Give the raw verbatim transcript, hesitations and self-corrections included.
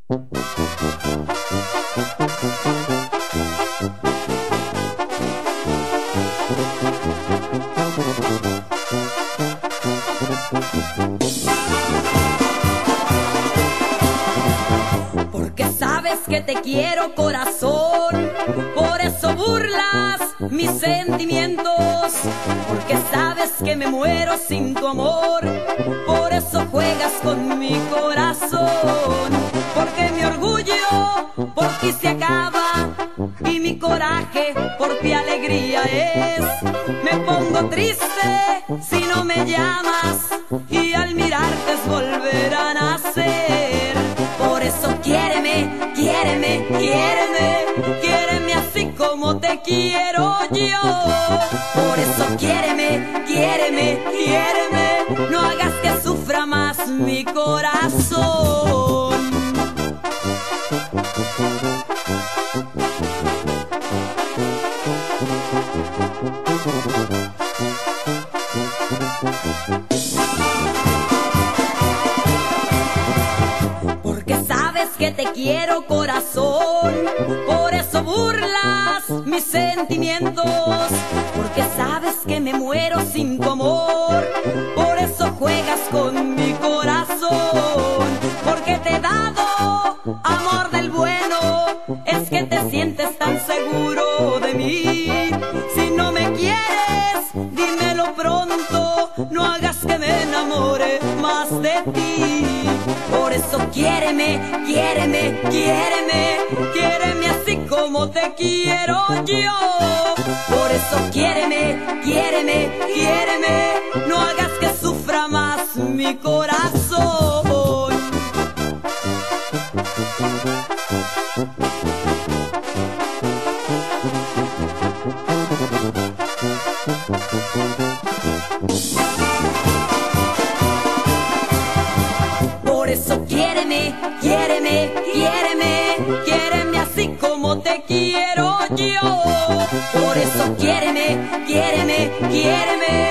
Porque sabes que te quiero, corazón, por eso burlas mis sentimientos. Porque sabes que me muero sin tu amor, por eso juegas con mi corazón. Porque mi orgullo por ti se acaba y mi coraje por ti alegría es. Me pongo triste si no me llamas y al mirarte es volver a nacer. Por eso quiéreme, quiéreme, quiéreme, quiéreme así como te quiero yo. Por eso quiéreme, quiéreme, quiéreme, no hagas que sufra más mi corazón. Porque sabes que te quiero, corazón, por eso burlas mis sentimientos. Porque sabes que me muero sin tu amor, por eso juegas con mi corazón. Porque te he dado amor del bueno, es que te sientes tan seguro de mí. Si no me quieres, dímelo pronto, no hagas que me enamore más de ti. Por eso quiéreme, quiéreme, quiéreme, quiéreme así como te quiero yo. Por eso quiéreme, quiéreme, quiéreme, no hagas que sufra más mi corazón. Por eso quiéreme, quiéreme, quiéreme, quiéreme así como te quiero yo. Por eso quiéreme, quiéreme, quiéreme.